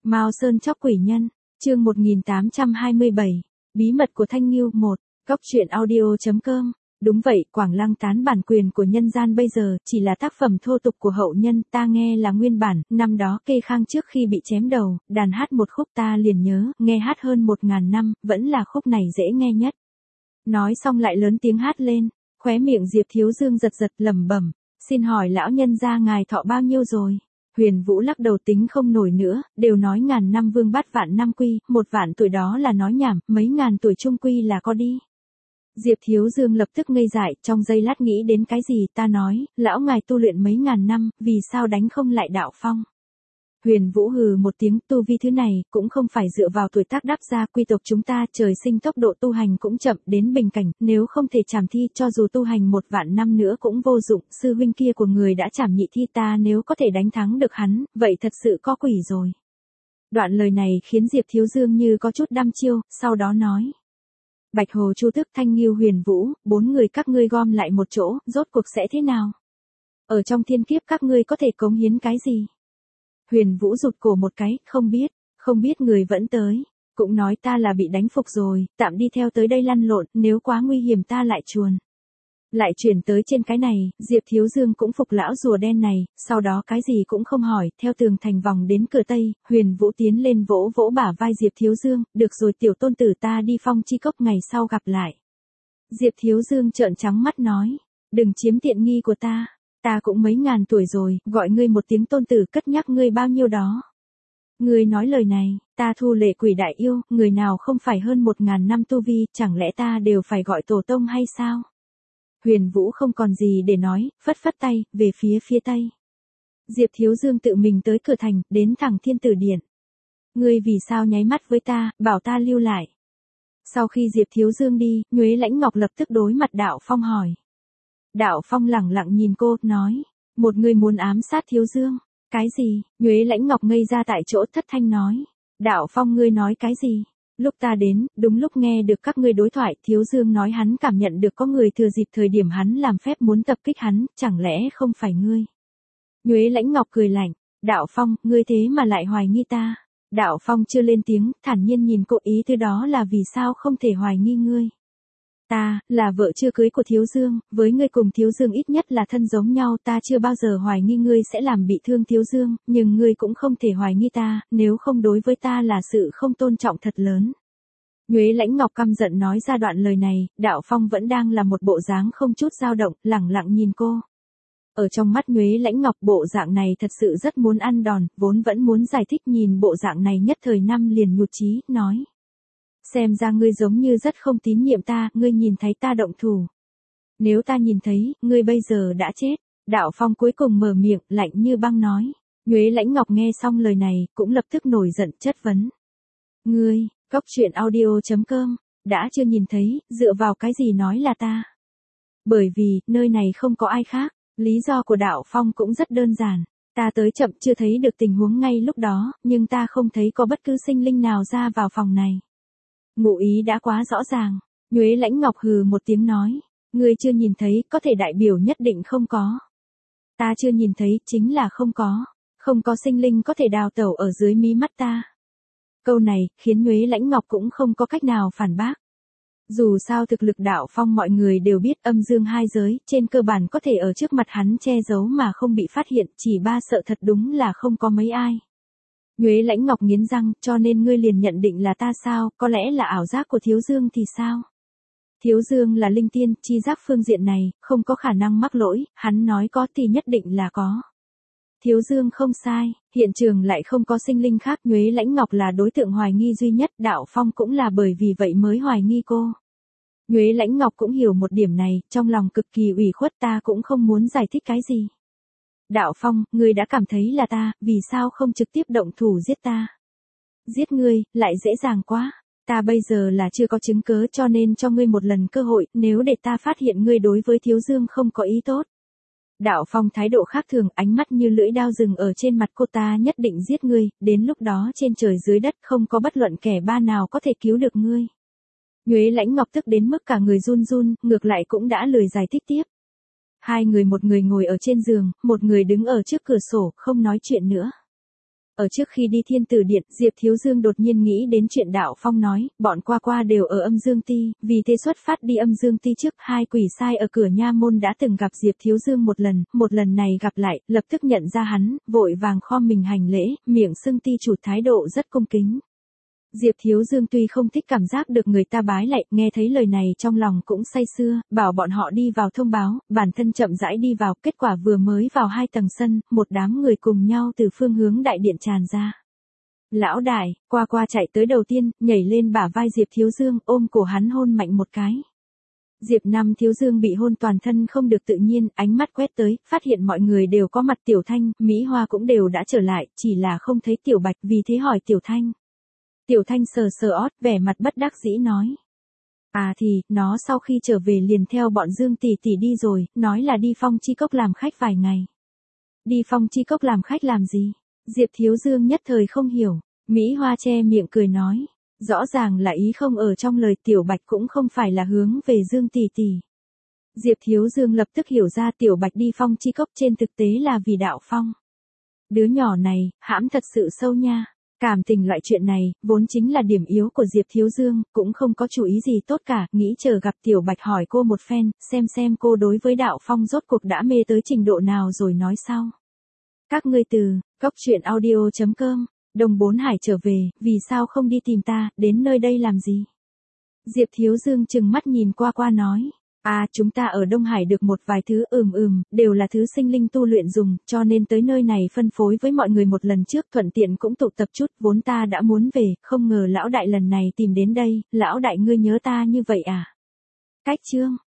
Mao Sơn chóc quỷ nhân, chương 1827, bí mật của Thanh Nghiêu 1, góc truyện audio.com. Đúng vậy, Quảng Lăng tán bản quyền của nhân gian bây giờ chỉ là tác phẩm thô tục của hậu nhân, ta nghe là nguyên bản, năm đó Kê Khang trước khi bị chém đầu, đàn hát một khúc ta liền nhớ, nghe hát hơn 1000 năm, vẫn là khúc này dễ nghe nhất. Nói xong lại lớn tiếng hát lên, khóe miệng Diệp Thiếu Dương giật giật lẩm bẩm, xin hỏi lão nhân gia ngài thọ bao nhiêu rồi? Huyền Vũ lắc đầu tính không nổi nữa, đều nói ngàn năm vương bát vạn năm quy, 1 vạn tuổi đó là nói nhảm, mấy ngàn tuổi trung quy là có đi. Diệp Thiếu Dương lập tức ngây dại, trong giây lát nghĩ đến cái gì, ta nói, lão ngài tu luyện mấy ngàn năm, vì sao đánh không lại đạo phong? Huyền Vũ hừ một tiếng, tu vi thứ này, cũng không phải dựa vào tuổi tác đắp ra, quy tộc chúng ta trời sinh tốc độ tu hành cũng chậm đến bình cảnh, nếu không thể trảm thi cho dù tu hành 1 vạn năm nữa cũng vô dụng, sư huynh kia của người đã trảm nhị thi ta nếu có thể đánh thắng được hắn, vậy thật sự có quỷ rồi. Đoạn lời này khiến Diệp Thiếu Dương như có chút đăm chiêu, sau đó nói. Bạch Hồ Chu Tức Thanh Nghiêu Huyền Vũ, 4 người các ngươi gom lại một chỗ, rốt cuộc sẽ thế nào? Ở trong thiên kiếp các ngươi có thể cống hiến cái gì? Huyền Vũ rụt cổ một cái, không biết người vẫn tới, cũng nói ta là bị đánh phục rồi, tạm đi theo tới đây lăn lộn, nếu quá nguy hiểm ta lại chuồn. Lại chuyển tới trên cái này, Diệp Thiếu Dương cũng phục lão rùa đen này, sau đó cái gì cũng không hỏi, theo tường thành vòng đến cửa Tây, Huyền Vũ tiến lên vỗ vỗ bả vai Diệp Thiếu Dương, được rồi tiểu tôn tử ta đi Phong Chi Cốc ngày sau gặp lại. Diệp Thiếu Dương trợn trắng mắt nói, đừng chiếm tiện nghi của ta cũng mấy ngàn tuổi rồi, gọi ngươi một tiếng tôn tử cất nhắc ngươi bao nhiêu đó. Ngươi nói lời này, ta Thu Lệ Quỷ đại yêu, người nào không phải hơn 1000 năm tu vi, chẳng lẽ ta đều phải gọi tổ tông hay sao? Huyền Vũ không còn gì để nói, phất phất tay, về phía Tây. Diệp Thiếu Dương tự mình tới cửa thành, đến thẳng Thiên Tử Điện. Ngươi vì sao nháy mắt với ta, bảo ta lưu lại? Sau khi Diệp Thiếu Dương đi, Nhuế Lãnh Ngọc lập tức đối mặt Đạo Phong hỏi. Đạo Phong lẳng lặng nhìn cô, nói, một người muốn ám sát Thiếu Dương. Cái gì? Nhuế Lãnh Ngọc ngây ra tại chỗ thất thanh nói. Đạo Phong ngươi nói cái gì? Lúc ta đến, đúng lúc nghe được các ngươi đối thoại, Thiếu Dương nói hắn cảm nhận được có người thừa dịp thời điểm hắn làm phép muốn tập kích hắn, chẳng lẽ không phải ngươi? Nhuế Lãnh Ngọc cười lạnh, Đạo Phong, ngươi thế mà lại hoài nghi ta. Đạo Phong chưa lên tiếng, thản nhiên nhìn cô, ý thứ đó là vì sao không thể hoài nghi ngươi. Ta, là vợ chưa cưới của Thiếu Dương, với ngươi cùng Thiếu Dương ít nhất là thân giống nhau, ta chưa bao giờ hoài nghi ngươi sẽ làm bị thương Thiếu Dương, nhưng ngươi cũng không thể hoài nghi ta, nếu không đối với ta là sự không tôn trọng thật lớn. Nhuế Lãnh Ngọc căm giận nói ra đoạn lời này, Đạo Phong vẫn đang là một bộ dáng không chút dao động, lẳng lặng nhìn cô. Ở trong mắt Nhuế Lãnh Ngọc bộ dạng này thật sự rất muốn ăn đòn, vốn vẫn muốn giải thích nhìn bộ dạng này nhất thời năm liền nhụt chí, nói. Xem ra ngươi giống như rất không tín nhiệm ta, ngươi nhìn thấy ta động thủ. Nếu ta nhìn thấy, ngươi bây giờ đã chết. Đạo Phong cuối cùng mở miệng, lạnh như băng nói. Nhuế Lãnh Ngọc nghe xong lời này, cũng lập tức nổi giận chất vấn. Ngươi, góc truyện audio.com, đã chưa nhìn thấy, dựa vào cái gì nói là ta? Bởi vì, nơi này không có ai khác, lý do của Đạo Phong cũng rất đơn giản. Ta tới chậm chưa thấy được tình huống ngay lúc đó, nhưng ta không thấy có bất cứ sinh linh nào ra vào phòng này. Ngụ ý đã quá rõ ràng. Nhuế Lãnh Ngọc hừ một tiếng nói. Ngươi chưa nhìn thấy, có thể đại biểu nhất định không có. Ta chưa nhìn thấy, chính là không có. Không có sinh linh có thể đào tẩu ở dưới mí mắt ta. Câu này, khiến Nhuế Lãnh Ngọc cũng không có cách nào phản bác. Dù sao thực lực Đạo Phong mọi người đều biết, âm dương hai giới, trên cơ bản có thể ở trước mặt hắn che giấu mà không bị phát hiện, chỉ ba sợ thật đúng là không có mấy ai. Nhuế Lãnh Ngọc nghiến răng, cho nên ngươi liền nhận định là ta sao, có lẽ là ảo giác của Thiếu Dương thì sao? Thiếu Dương là linh tiên, chi giác phương diện này, không có khả năng mắc lỗi, hắn nói có thì nhất định là có. Thiếu Dương không sai, hiện trường lại không có sinh linh khác, Nhuế Lãnh Ngọc là đối tượng hoài nghi duy nhất, Đạo Phong cũng là bởi vì vậy mới hoài nghi cô. Nhuế Lãnh Ngọc cũng hiểu một điểm này, trong lòng cực kỳ ủy khuất, ta cũng không muốn giải thích cái gì. Đạo Phong, ngươi đã cảm thấy là ta, vì sao không trực tiếp động thủ giết ta? Giết ngươi, lại dễ dàng quá. Ta bây giờ là chưa có chứng cớ cho nên cho ngươi một lần cơ hội, nếu để ta phát hiện ngươi đối với Thiếu Dương không có ý tốt. Đạo Phong thái độ khác thường, ánh mắt như lưỡi dao dừng ở trên mặt cô, ta nhất định giết ngươi, đến lúc đó trên trời dưới đất không có bất luận kẻ ba nào có thể cứu được ngươi. Nhuế Lãnh Ngọc tức đến mức cả người run run, ngược lại cũng đã lười giải thích tiếp. Hai người, một người ngồi ở trên giường, một người đứng ở trước cửa sổ, không nói chuyện nữa. Ở trước khi đi Thiên Tử Điện, Diệp Thiếu Dương đột nhiên nghĩ đến chuyện Đạo Phong nói, bọn qua qua đều ở Âm Dương Ti, vì thế xuất phát đi Âm Dương Ti trước. Hai quỷ sai ở cửa nha môn đã từng gặp Diệp Thiếu Dương một lần này gặp lại, lập tức nhận ra hắn, vội vàng khom mình hành lễ, miệng xưng ti chủ thái độ rất cung kính. Diệp Thiếu Dương tuy không thích cảm giác được người ta bái lạy, nghe thấy lời này trong lòng cũng say sưa, bảo bọn họ đi vào thông báo, bản thân chậm rãi đi vào, kết quả vừa mới vào 2 tầng sân, một đám người cùng nhau từ phương hướng đại điện tràn ra. Lão đại, qua qua chạy tới đầu tiên, nhảy lên bả vai Diệp Thiếu Dương, ôm cổ hắn hôn mạnh một cái. Diệp Nam Thiếu Dương bị hôn toàn thân không được tự nhiên, ánh mắt quét tới, phát hiện mọi người đều có mặt. Tiểu Thanh, Mỹ Hoa cũng đều đã trở lại, chỉ là không thấy Tiểu Bạch, vì thế hỏi Tiểu Thanh. Tiểu Thanh sờ sờ ót, vẻ mặt bất đắc dĩ nói. À thì, nó sau khi trở về liền theo bọn Dương tỷ tỷ đi rồi, nói là đi Phong Chi Cốc làm khách vài ngày. Đi Phong Chi Cốc làm khách làm gì? Diệp Thiếu Dương nhất thời không hiểu. Mỹ Hoa che miệng cười nói. Rõ ràng là ý không ở trong lời. Tiểu Bạch cũng không phải là hướng về Dương tỷ tỷ. Diệp Thiếu Dương lập tức hiểu ra Tiểu Bạch đi Phong Chi Cốc trên thực tế là vì Đạo Phong. Đứa nhỏ này, hãm thật sự sâu nha. Cảm tình loại chuyện này, vốn chính là điểm yếu của Diệp Thiếu Dương, cũng không có chú ý gì tốt cả, nghĩ chờ gặp Tiểu Bạch hỏi cô một phen, xem cô đối với Đạo Phong rốt cuộc đã mê tới trình độ nào rồi nói sau. Các ngươi từ, goctruyện.audio.com, Đồng Bốn Hải trở về, vì sao không đi tìm ta, đến nơi đây làm gì? Diệp Thiếu Dương trừng mắt nhìn qua qua nói. À, chúng ta ở Đông Hải được một vài thứ đều là thứ sinh linh tu luyện dùng, cho nên tới nơi này phân phối với mọi người một lần trước, thuận tiện cũng tụ tập chút, vốn ta đã muốn về, không ngờ lão đại lần này tìm đến đây, lão đại ngươi nhớ ta như vậy à? Cách chương